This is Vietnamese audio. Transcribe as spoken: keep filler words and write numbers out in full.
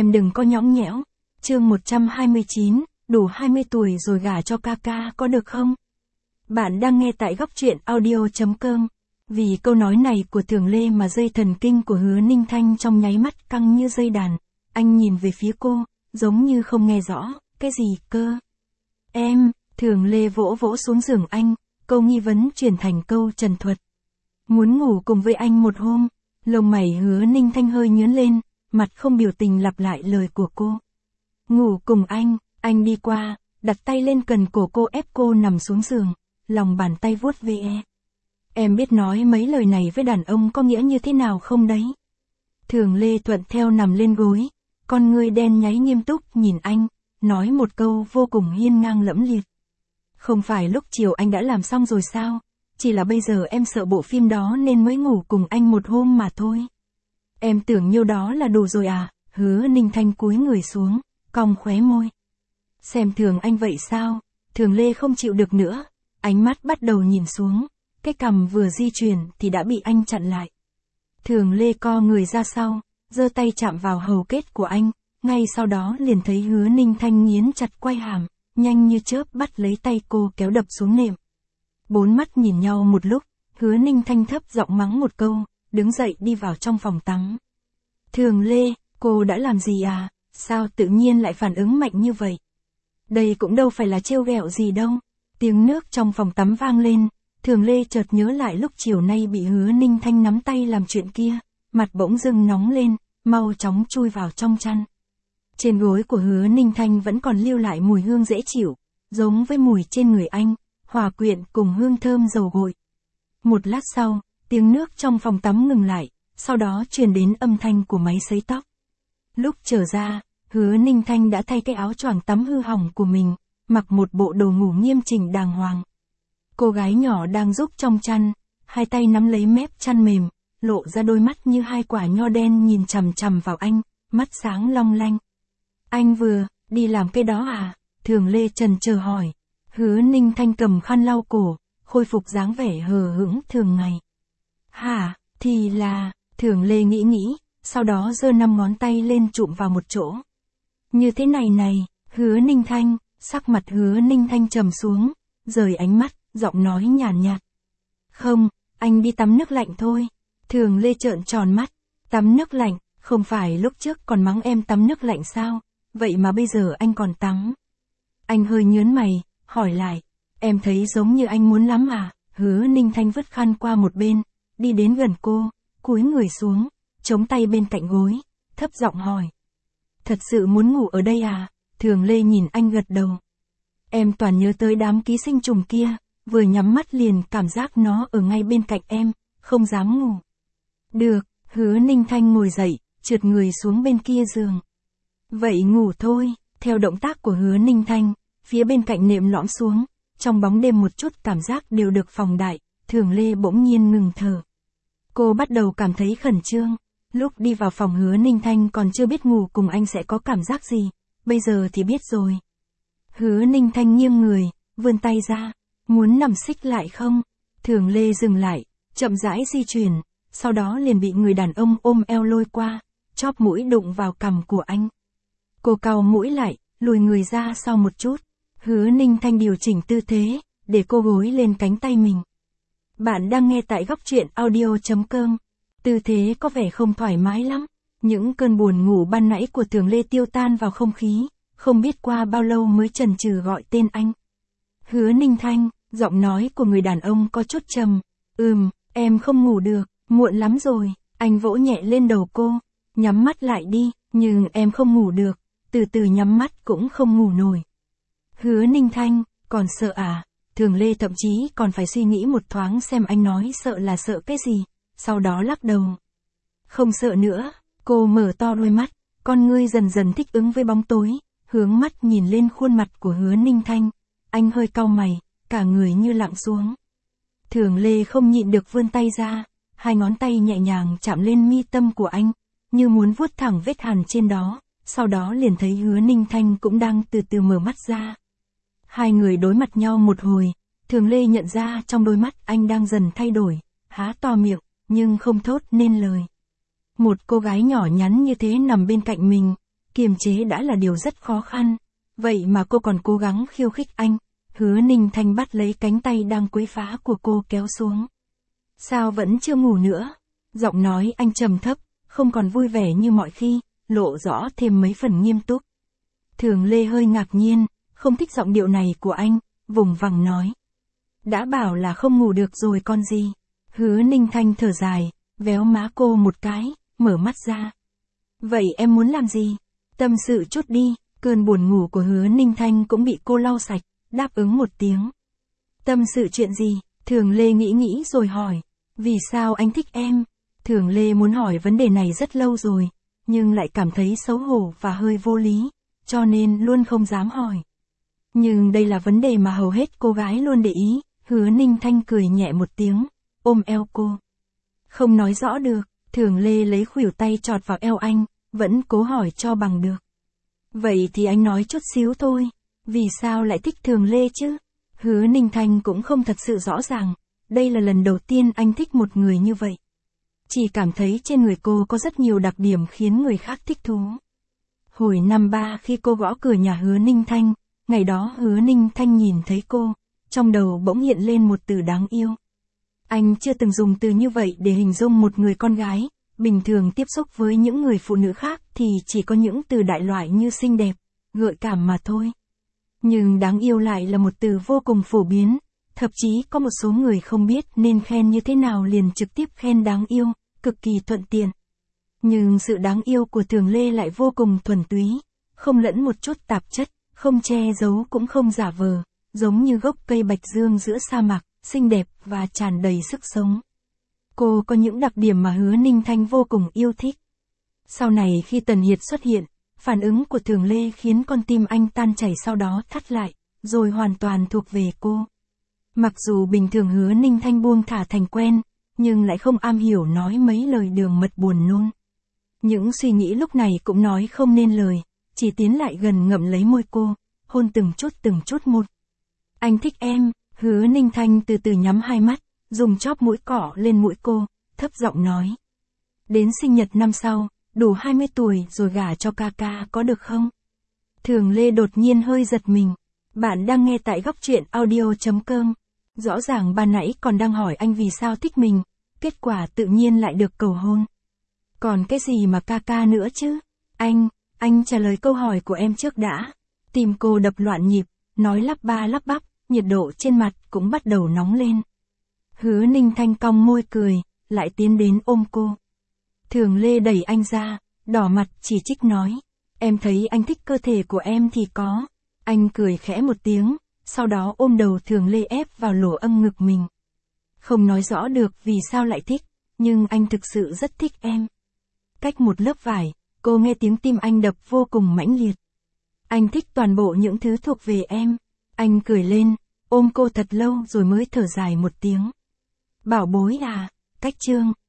em đừng có nhõng nhẽo. Chương một trăm hai mươi chín, đủ hai mươi tuổi rồi gả cho ca ca có được không? Bạn đang nghe tại góc truyện audio chấm com. Vì câu nói này của Thường Lê mà dây thần kinh của Hứa Ninh Thanh trong nháy mắt căng như dây đàn. Anh nhìn về phía cô, giống như không nghe rõ, cái gì cơ? Em, Thường Lê vỗ vỗ xuống giường anh, câu nghi vấn chuyển thành câu trần thuật. Muốn ngủ cùng với anh một hôm, lông mày Hứa Ninh Thanh hơi nhướng lên, mặt không biểu tình lặp lại lời của cô. Ngủ cùng anh, anh đi qua, đặt tay lên cần cổ cô ép cô nằm xuống giường, lòng bàn tay vuốt ve. Em biết nói mấy lời này với đàn ông có nghĩa như thế nào không đấy? Thường Lê thuận theo nằm lên gối, con ngươi đen nháy nghiêm túc nhìn anh, nói một câu vô cùng hiên ngang lẫm liệt. Không phải lúc chiều anh đã làm xong rồi sao? Chỉ là bây giờ em sợ bộ phim đó nên mới ngủ cùng anh một hôm mà thôi. Em tưởng nhiêu đó là đủ rồi à? Hứa Ninh Thanh cúi người xuống, cong khóe môi. Xem thường anh vậy sao? Thường Lê không chịu được nữa, ánh mắt bắt đầu nhìn xuống, cái cằm vừa di chuyển thì đã bị anh chặn lại. Thường Lê co người ra sau, giơ tay chạm vào hầu kết của anh, ngay sau đó liền thấy Hứa Ninh Thanh nghiến chặt quai hàm, nhanh như chớp bắt lấy tay cô kéo đập xuống nệm. Bốn mắt nhìn nhau một lúc, Hứa Ninh Thanh thấp giọng mắng một câu, đứng dậy đi vào trong phòng tắm. Thường Lê, cô đã làm gì à? Sao tự nhiên lại phản ứng mạnh như vậy? Đây cũng đâu phải là trêu ghẹo gì đâu. Tiếng nước trong phòng tắm vang lên, Thường Lê chợt nhớ lại lúc chiều nay bị Hứa Ninh Thanh nắm tay làm chuyện kia, mặt bỗng dưng nóng lên, mau chóng chui vào trong chăn. Trên gối của Hứa Ninh Thanh vẫn còn lưu lại mùi hương dễ chịu, giống với mùi trên người anh, hòa quyện cùng hương thơm dầu gội. Một lát sau, tiếng nước trong phòng tắm ngừng lại, sau đó truyền đến âm thanh của máy sấy tóc. Lúc trở ra, Hứa Ninh Thanh đã thay cái áo choàng tắm hư hỏng của mình, mặc một bộ đồ ngủ nghiêm chỉnh đàng hoàng. Cô gái nhỏ đang rúc trong chăn, hai tay nắm lấy mép chăn mềm, lộ ra đôi mắt như hai quả nho đen nhìn chằm chằm vào anh, mắt sáng long lanh. Anh vừa, đi làm cái đó à? Thường Lê trần chờ hỏi. Hứa Ninh Thanh cầm khăn lau cổ, khôi phục dáng vẻ hờ hững thường ngày. Hả, thì là, Thường Lê nghĩ nghĩ, sau đó giơ năm ngón tay lên chụm vào một chỗ. Như thế này này, Hứa Ninh Thanh, sắc mặt Hứa Ninh Thanh trầm xuống, rời ánh mắt, giọng nói nhàn nhạt. Không, anh đi tắm nước lạnh thôi. Thường Lê trợn tròn mắt, tắm nước lạnh, không phải lúc trước còn mắng em tắm nước lạnh sao, vậy mà bây giờ anh còn tắm. Anh hơi nhướng mày, hỏi lại, em thấy giống như anh muốn lắm à? Hứa Ninh Thanh vứt khăn qua một bên, đi đến gần cô, cúi người xuống, chống tay bên cạnh gối, thấp giọng hỏi. Thật sự muốn ngủ ở đây à? Thường Lê nhìn anh gật đầu. Em toàn nhớ tới đám ký sinh trùng kia, vừa nhắm mắt liền cảm giác nó ở ngay bên cạnh em, không dám ngủ. Được, Hứa Ninh Thanh ngồi dậy, trượt người xuống bên kia giường. Vậy ngủ thôi, theo động tác của Hứa Ninh Thanh, phía bên cạnh nệm lõm xuống, trong bóng đêm một chút cảm giác đều được phóng đại, Thường Lê bỗng nhiên ngừng thở. Cô bắt đầu cảm thấy khẩn trương, lúc đi vào phòng Hứa Ninh Thanh còn chưa biết ngủ cùng anh sẽ có cảm giác gì, bây giờ thì biết rồi. Hứa Ninh Thanh nghiêng người, vươn tay ra, muốn nằm xích lại không? Thường Lê dừng lại, chậm rãi di chuyển, sau đó liền bị người đàn ông ôm eo lôi qua, chóp mũi đụng vào cằm của anh. Cô cau mũi lại, lùi người ra sau một chút. Hứa Ninh Thanh điều chỉnh tư thế, để cô gối lên cánh tay mình. Bạn đang nghe tại góc truyện audio chấm com. Tư thế có vẻ không thoải mái lắm. Những cơn buồn ngủ ban nãy của Thường Lê tiêu tan vào không khí, không biết qua bao lâu mới chần chừ gọi tên anh. Hứa Ninh Thanh, giọng nói của người đàn ông có chút trầm. Ừm, em không ngủ được, muộn lắm rồi. Anh vỗ nhẹ lên đầu cô, nhắm mắt lại đi, nhưng em không ngủ được, từ từ nhắm mắt cũng không ngủ nổi. Hứa Ninh Thanh, còn sợ à? Thường Lê thậm chí còn phải suy nghĩ một thoáng xem anh nói sợ là sợ cái gì, sau đó lắc đầu. Không sợ nữa, cô mở to đôi mắt, con ngươi dần dần thích ứng với bóng tối, hướng mắt nhìn lên khuôn mặt của Hứa Ninh Thanh, anh hơi cau mày, cả người như lặng xuống. Thường Lê không nhịn được vươn tay ra, hai ngón tay nhẹ nhàng chạm lên mi tâm của anh, như muốn vuốt thẳng vết hằn trên đó, sau đó liền thấy Hứa Ninh Thanh cũng đang từ từ mở mắt ra. Hai người đối mặt nhau một hồi, Thường Lê nhận ra trong đôi mắt anh đang dần thay đổi, há to miệng, nhưng không thốt nên lời. Một cô gái nhỏ nhắn như thế nằm bên cạnh mình, kiềm chế đã là điều rất khó khăn. Vậy mà cô còn cố gắng khiêu khích anh. Hứa Ninh Thanh bắt lấy cánh tay đang quấy phá của cô kéo xuống. Sao vẫn chưa ngủ nữa? Giọng nói anh trầm thấp, không còn vui vẻ như mọi khi, lộ rõ thêm mấy phần nghiêm túc. Thường Lê hơi ngạc nhiên, không thích giọng điệu này của anh, vùng vằng nói. Đã bảo là không ngủ được rồi con gì. Hứa Ninh Thanh thở dài, véo má cô một cái, mở mắt ra. Vậy em muốn làm gì? Tâm sự chút đi. Cơn buồn ngủ của Hứa Ninh Thanh cũng bị cô lau sạch, đáp ứng một tiếng. Tâm sự chuyện gì? Thường Lê nghĩ nghĩ rồi hỏi. Vì sao anh thích em? Thường Lê muốn hỏi vấn đề này rất lâu rồi, nhưng lại cảm thấy xấu hổ và hơi vô lý, cho nên luôn không dám hỏi. Nhưng đây là vấn đề mà hầu hết cô gái luôn để ý. Hứa Ninh Thanh cười nhẹ một tiếng, ôm eo cô. Không nói rõ được. Thường Lê lấy khuỷu tay chọt vào eo anh, vẫn cố hỏi cho bằng được. Vậy thì anh nói chút xíu thôi. Vì sao lại thích Thường Lê chứ? Hứa Ninh Thanh cũng không thật sự rõ ràng. Đây là lần đầu tiên anh thích một người như vậy. Chỉ cảm thấy trên người cô có rất nhiều đặc điểm khiến người khác thích thú. Hồi năm ba khi cô gõ cửa nhà Hứa Ninh Thanh, ngày đó Hứa Ninh Thanh nhìn thấy cô, trong đầu bỗng hiện lên một từ đáng yêu. Anh chưa từng dùng từ như vậy để hình dung một người con gái, bình thường tiếp xúc với những người phụ nữ khác thì chỉ có những từ đại loại như xinh đẹp, gợi cảm mà thôi. Nhưng đáng yêu lại là một từ vô cùng phổ biến, thậm chí có một số người không biết nên khen như thế nào liền trực tiếp khen đáng yêu, cực kỳ thuận tiện. Nhưng sự đáng yêu của Thường Lê lại vô cùng thuần túy, không lẫn một chút tạp chất, không che giấu cũng không giả vờ, giống như gốc cây bạch dương giữa sa mạc, xinh đẹp và tràn đầy sức sống. Cô có những đặc điểm mà Hứa Ninh Thanh vô cùng yêu thích. Sau này khi Tần Hiệt xuất hiện, phản ứng của Thường Lê khiến con tim anh tan chảy, sau đó thắt lại, rồi hoàn toàn thuộc về cô. Mặc dù bình thường Hứa Ninh Thanh buông thả thành quen, nhưng lại không am hiểu nói mấy lời đường mật buồn nôn. Những suy nghĩ lúc này cũng nói không nên lời, chỉ tiến lại gần ngậm lấy môi cô, hôn từng chút từng chút một. Anh thích em. Hứa Ninh Thanh từ từ nhắm hai mắt, dùng chóp mũi cọ lên mũi cô, thấp giọng nói. Đến sinh nhật năm sau, đủ hai mươi tuổi rồi gả cho ca ca có được không? Thường Lê đột nhiên hơi giật mình. Bạn đang nghe tại góc truyện audio chấm com. Rõ ràng ban nãy còn đang hỏi anh vì sao thích mình, kết quả tự nhiên lại được cầu hôn. Còn cái gì mà ca ca nữa chứ? Anh, anh trả lời câu hỏi của em trước đã. Tim cô đập loạn nhịp, nói lắp ba lắp bắp, nhiệt độ trên mặt cũng bắt đầu nóng lên. Hứa Ninh Thanh cong môi cười, lại tiến đến ôm cô. Thường Lê đẩy anh ra, đỏ mặt chỉ trích nói. Em thấy anh thích cơ thể của em thì có. Anh cười khẽ một tiếng, sau đó ôm đầu Thường Lê ép vào lỗ âng ngực mình. Không nói rõ được vì sao lại thích, nhưng anh thực sự rất thích em. Cách một lớp vải, cô nghe tiếng tim anh đập vô cùng mãnh liệt. Anh thích toàn bộ những thứ thuộc về em. Anh cười lên, ôm cô thật lâu rồi mới thở dài một tiếng. Bảo bối à, cách chương.